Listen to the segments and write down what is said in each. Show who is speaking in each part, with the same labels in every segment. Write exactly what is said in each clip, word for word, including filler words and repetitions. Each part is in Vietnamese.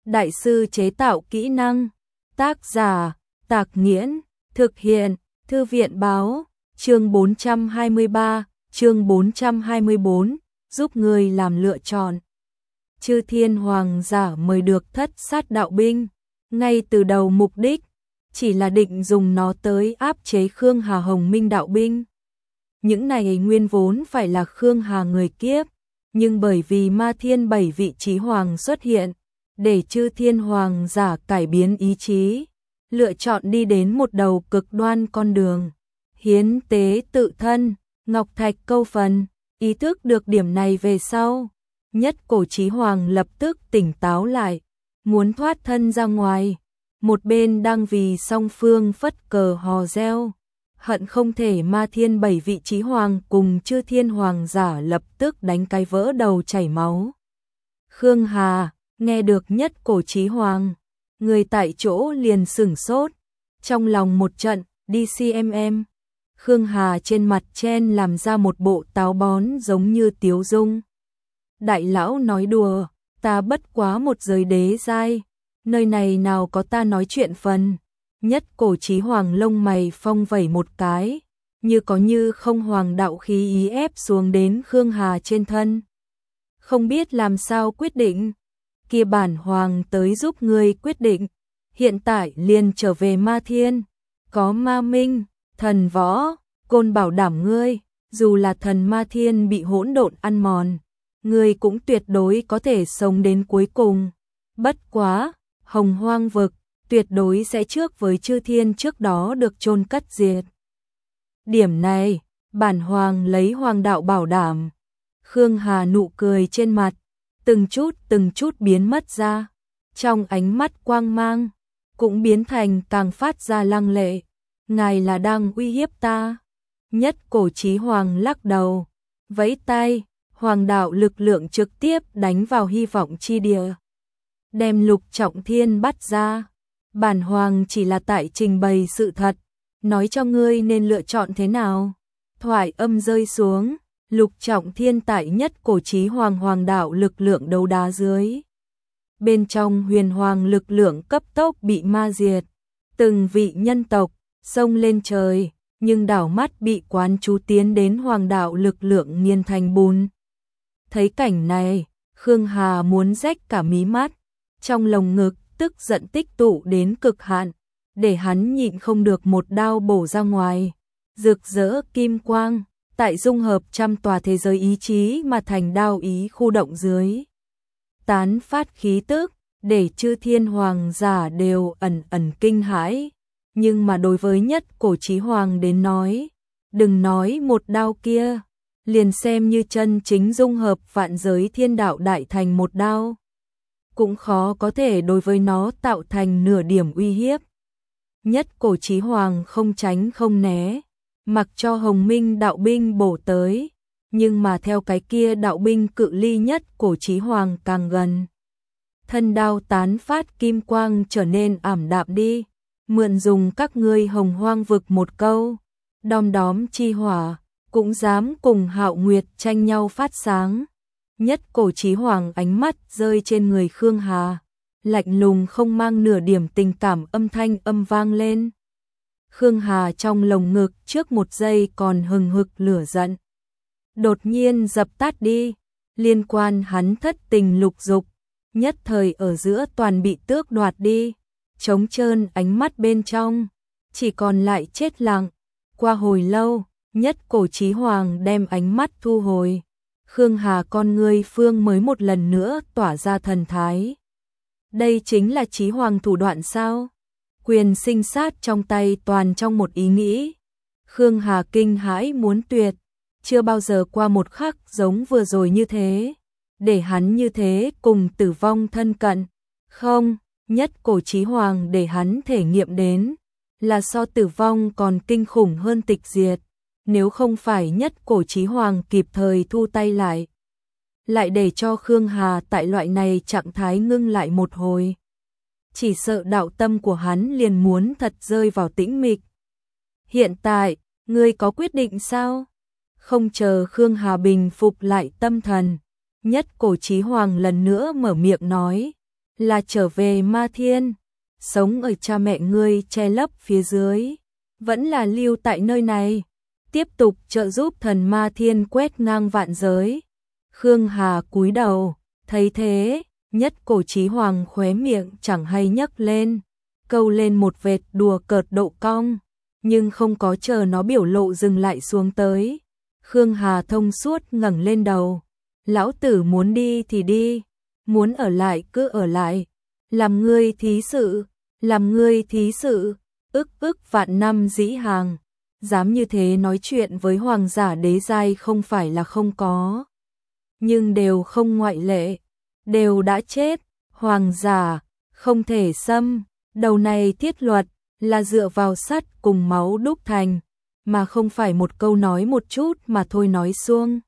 Speaker 1: Đại sư chế tạo kỹ năng. Tác giả, Tạc Nghiễn. Thực hiện, Thư viện báo. Chương bốn trăm hai mươi ba, chương bốn trăm hai mươi bốn, giúp người làm lựa chọn. Chư Thiên Hoàng giả mời được Thất Sát đạo binh, ngay từ đầu mục đích chỉ là định dùng nó tới áp chế Khương Hà Hồng Minh đạo binh. Những này nguyên vốn phải là Khương Hà người kiếp, nhưng bởi vì Ma Thiên bảy vị chí hoàng xuất hiện, để Chư Thiên Hoàng giả cải biến ý chí, lựa chọn đi đến một đầu cực đoan con đường, hiến tế tự thân, ngọc thạch câu phần. Ý thức được điểm này về sau, Nhất Cổ Chí Hoàng lập tức tỉnh táo lại, muốn thoát thân ra ngoài. Một bên đang vì song phương phất cờ hò reo, hận không thể Ma Thiên bảy vị chí hoàng cùng Chư Thiên Hoàng giả lập tức đánh cái vỡ đầu chảy máu. Khương Hà nghe được Nhất Cổ Chí Hoàng, người tại chỗ liền sửng sốt, trong lòng một trận đi xem em. Khương Hà trên mặt chen làm ra một bộ táo bón giống như tiếu dung. Đại lão nói đùa, ta bất quá một giới đế giai, nơi này nào có ta nói chuyện phần. Nhất Cổ Chí Hoàng lông mày phong vẩy một cái, như có như không hoàng đạo khí ý ép xuống đến Khương Hà trên thân. Không biết làm sao quyết định, kia bản hoàng tới giúp ngươi quyết định, hiện tại liền trở về Ma Thiên, có Ma Minh, thần võ, côn bảo đảm ngươi, dù là thần Ma Thiên bị hỗn độn ăn mòn, ngươi cũng tuyệt đối có thể sống đến cuối cùng. Bất quá, Hồng Hoang vực tuyệt đối sẽ trước với chư thiên trước đó được chôn cất diệt. Điểm này, bản hoàng lấy hoàng đạo bảo đảm. Khương Hà nụ cười trên mặt, từng chút từng chút biến mất ra, trong ánh mắt quang mang, cũng biến thành càng phát ra lăng lệ. Ngài là đang uy hiếp ta. Nhất Cổ Chí Hoàng lắc đầu, vẫy tay, hoàng đạo lực lượng trực tiếp đánh vào hy vọng chi địa. Đem Lục Trọng Thiên bắt ra. Bản hoàng chỉ là tại trình bày sự thật, nói cho ngươi nên lựa chọn thế nào. Thoại âm rơi xuống, Lục Trọng Thiên tại Nhất Cổ Chí Hoàng hoàng đạo lực lượng đấu đá dưới. Bên trong huyền hoàng lực lượng cấp tốc bị ma diệt, từng vị nhân tộc xông lên trời, nhưng đảo mắt bị quán chú tiến đến hoàng đạo lực lượng nghiền thành bùn. Thấy cảnh này, Khương Hà muốn rách cả mí mắt, trong lồng ngực tức giận tích tụ đến cực hạn, để hắn nhịn không được một đao bổ ra ngoài. Rực rỡ kim quang, tại dung hợp trăm tòa thế giới ý chí mà thành đao ý khu động dưới. Tán phát khí tức, để Chư Thiên Hoàng giả đều ẩn ẩn kinh hãi. Nhưng mà đối với Nhất Cổ Chí Hoàng đến nói, đừng nói một đao kia, liền xem như chân chính dung hợp vạn giới thiên đạo đại thành một đao, cũng khó có thể đối với nó tạo thành nửa điểm uy hiếp. Nhất Cổ Chí Hoàng không tránh không né, mặc cho Hồng Minh đạo binh bổ tới, nhưng mà theo cái kia đạo binh cự ly Nhất Cổ Chí Hoàng càng gần, thân đao tán phát kim quang trở nên ảm đạm đi. Mượn dùng các ngươi Hồng Hoang vực một câu, đom đóm chi hỏa, cũng dám cùng Hạo Nguyệt tranh nhau phát sáng. Nhất Cổ Chí Hoàng ánh mắt rơi trên người Khương Hà, lạnh lùng không mang nửa điểm tình cảm, âm thanh âm vang lên. Khương Hà trong lồng ngực trước một giây còn hừng hực lửa giận, đột nhiên dập tắt đi, liên quan hắn thất tình lục dục, nhất thời ở giữa toàn bị tước đoạt đi. Trống trơn ánh mắt bên trong, chỉ còn lại chết lặng. Qua hồi lâu, Nhất Cổ Chí Hoàng đem ánh mắt thu hồi. Khương Hà con ngươi phương mới một lần nữa tỏa ra thần thái. Đây chính là Chí Hoàng thủ đoạn sao? Quyền sinh sát trong tay toàn trong một ý nghĩ. Khương Hà kinh hãi muốn tuyệt, chưa bao giờ qua một khắc giống vừa rồi như thế, để hắn như thế cùng tử vong thân cận. Không, Nhất Cổ Chí Hoàng để hắn thể nghiệm đến là so tử vong còn kinh khủng hơn tịch diệt. Nếu không phải Nhất Cổ Chí Hoàng kịp thời thu tay lại, lại để cho Khương Hà tại loại này trạng thái ngưng lại một hồi, chỉ sợ đạo tâm của hắn liền muốn thật rơi vào tĩnh mịch. Hiện tại, ngươi có quyết định sao? Không chờ Khương Hà bình phục lại tâm thần, Nhất Cổ Chí Hoàng lần nữa mở miệng nói, là trở về Ma Thiên, sống ở cha mẹ ngươi che lấp phía dưới, vẫn là lưu tại nơi này, tiếp tục trợ giúp thần Ma Thiên quét ngang vạn giới. Khương Hà cúi đầu, thấy thế, Nhất Cổ Chí Hoàng khóe miệng chẳng hay nhấc lên, câu lên một vệt đùa cợt độ cong, nhưng không có chờ nó biểu lộ dừng lại xuống tới. Khương Hà thông suốt ngẩng lên đầu, lão tử muốn đi thì đi, muốn ở lại cứ ở lại, làm ngươi thí sự, làm ngươi thí sự, ức ức vạn năm dĩ hàng, dám như thế nói chuyện với hoàng giả đế giai không phải là không có, nhưng đều không ngoại lệ, đều đã chết, hoàng giả không thể xâm, đầu này thiết luật là dựa vào sắt cùng máu đúc thành, mà không phải một câu nói một chút mà thôi nói xuông.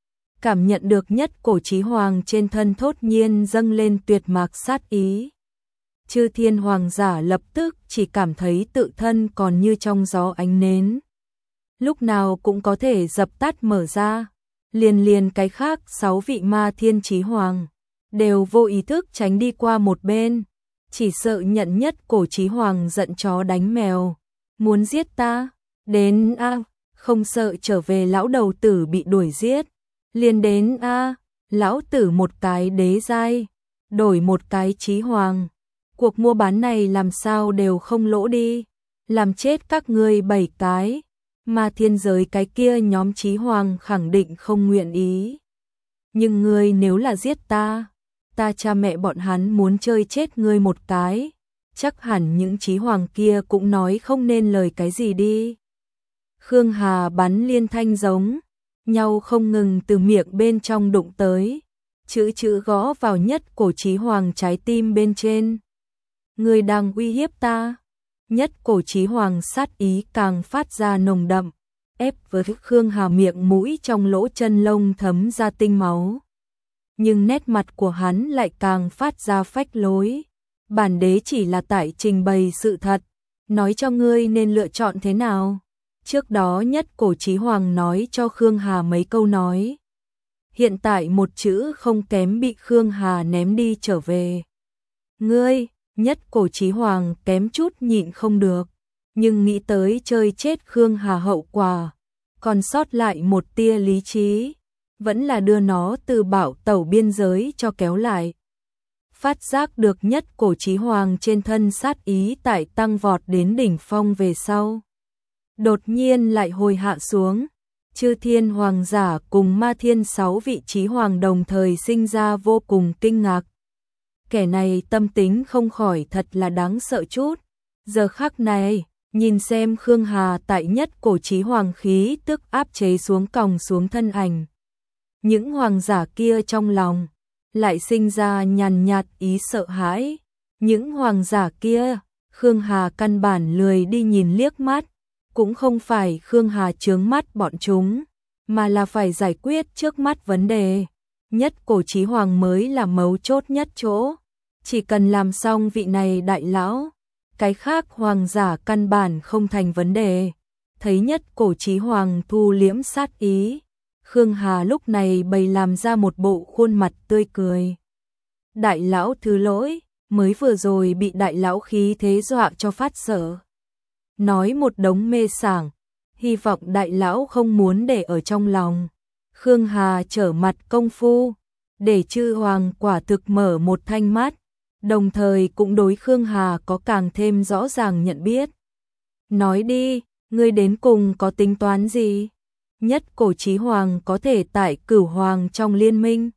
Speaker 1: Cảm nhận được Nhất Cổ Chí Hoàng trên thân thốt nhiên dâng lên tuyệt mạc sát ý. Chư thiên hoàng giả lập tức chỉ cảm thấy tự thân còn như trong gió ánh nến, lúc nào cũng có thể dập tắt mở ra. Liền liền cái khác sáu vị Ma Thiên Chí Hoàng đều vô ý thức tránh đi qua một bên, chỉ sợ nhận Nhất Cổ Chí Hoàng giận chó đánh mèo, muốn giết ta, đến a, không sợ trở về lão đầu tử bị đuổi giết, liền đến a, lão tử một cái đế giai, đổi một cái Chí Hoàng, cuộc mua bán này làm sao đều không lỗ đi, làm chết các ngươi bảy cái. Mà thiên giới cái kia nhóm Chí Hoàng khẳng định không nguyện ý. Nhưng ngươi nếu là giết ta, ta cha mẹ bọn hắn muốn chơi chết ngươi một cái, chắc hẳn những Chí Hoàng kia cũng nói không nên lời cái gì đi. Khương Hà bắn liên thanh giống, nhau không ngừng từ miệng bên trong đụng tới, chữ chữ gõ vào Nhất Cổ Chí Hoàng trái tim bên trên. Ngươi đang uy hiếp ta. Nhất Cổ Chí Hoàng sát ý càng phát ra nồng đậm, ép với Khương Hà miệng mũi trong lỗ chân lông thấm ra tinh máu. Nhưng nét mặt của hắn lại càng phát ra phách lối. Bản đế chỉ là tại trình bày sự thật, nói cho ngươi nên lựa chọn thế nào. Trước đó Nhất Cổ Chí Hoàng nói cho Khương Hà mấy câu nói. Hiện tại một chữ không kém bị Khương Hà ném đi trở về. Ngươi, Nhất Cổ Chí Hoàng kém chút nhịn không được, nhưng nghĩ tới chơi chết Khương Hà hậu quả, còn sót lại một tia lý trí, vẫn là đưa nó từ bảo tẩu biên giới cho kéo lại. Phát giác được Nhất Cổ Chí Hoàng trên thân sát ý tại tăng vọt đến đỉnh phong về sau, đột nhiên lại hồi hạ xuống. Chư thiên hoàng giả cùng Ma Thiên sáu vị Chí Hoàng đồng thời sinh ra vô cùng kinh ngạc. Kẻ này tâm tính không khỏi thật là đáng sợ chút. Giờ khắc này, nhìn xem Khương Hà tại Nhất Cổ Chí Hoàng khí tức áp chế xuống còng xuống thân ảnh. Những hoàng giả kia trong lòng lại sinh ra nhàn nhạt ý sợ hãi. Những hoàng giả kia, Khương Hà căn bản lười đi nhìn liếc mắt, cũng không phải Khương Hà chướng mắt bọn chúng, mà là phải giải quyết trước mắt vấn đề. Nhất Cổ Chí Hoàng mới là mấu chốt nhất chỗ. Chỉ cần làm xong vị này đại lão, cái khác hoàng giả căn bản không thành vấn đề. Thấy Nhất Cổ Chí Hoàng thu liễm sát ý, Khương Hà lúc này bày làm ra một bộ khuôn mặt tươi cười. Đại lão thứ lỗi, mới vừa rồi bị đại lão khí thế dọa cho phát sợ. Nói một đống mê sảng, hy vọng đại lão không muốn để ở trong lòng. Khương Hà trở mặt công phu, để chư hoàng quả thực mở một thanh mắt, đồng thời cũng đối Khương Hà có càng thêm rõ ràng nhận biết. Nói đi, ngươi đến cùng có tính toán gì? Nhất Cổ Chí Hoàng có thể tại Cửu Hoàng trong liên minh,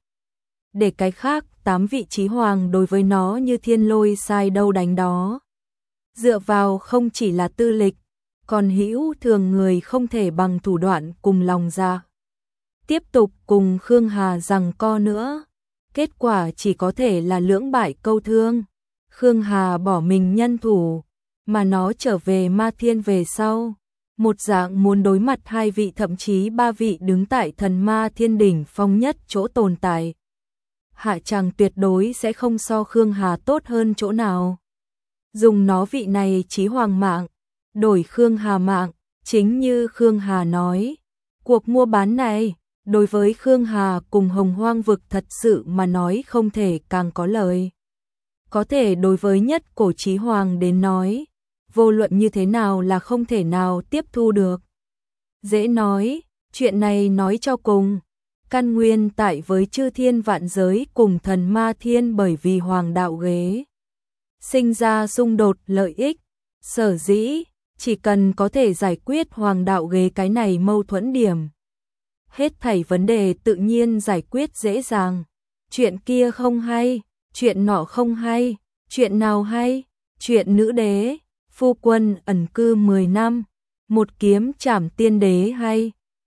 Speaker 1: để cái khác tám vị Chí Hoàng đối với nó như thiên lôi sai đâu đánh đó. Dựa vào không chỉ là tư lịch, còn hữu thường người không thể bằng thủ đoạn cùng lòng dạ. Tiếp tục cùng Khương Hà giằng co nữa, kết quả chỉ có thể là lưỡng bại câu thương. Khương Hà bỏ mình nhân thủ, mà nó trở về Ma Thiên về sau, một dạng muốn đối mặt hai vị thậm chí ba vị đứng tại thần Ma Thiên đỉnh phong nhất chỗ tồn tại. Hạ chàng tuyệt đối sẽ không so Khương Hà tốt hơn chỗ nào. Dùng nó vị này Chí Hoàng mạng, đổi Khương Hà mạng, chính như Khương Hà nói. Cuộc mua bán này, đối với Khương Hà cùng Hồng Hoang vực thật sự mà nói không thể càng có lời. có thể đối với nhất cổ chí hoàng đến nói, vô luận như thế nào là không thể nào tiếp thu được. Dễ nói, chuyện này nói cho cùng, căn nguyên tại với chư thiên vạn giới cùng thần ma thiên bởi vì hoàng đạo ghế. Sinh ra xung đột lợi ích, sở dĩ, chỉ cần có thể giải quyết hoàng đạo ghế cái này mâu thuẫn điểm. Hết thảy vấn đề tự nhiên giải quyết dễ dàng. Chuyện kia không hay, chuyện nọ không hay, chuyện nào hay, chuyện nữ đế, phu quân ẩn cư mười năm, một kiếm trảm tiên đế hay.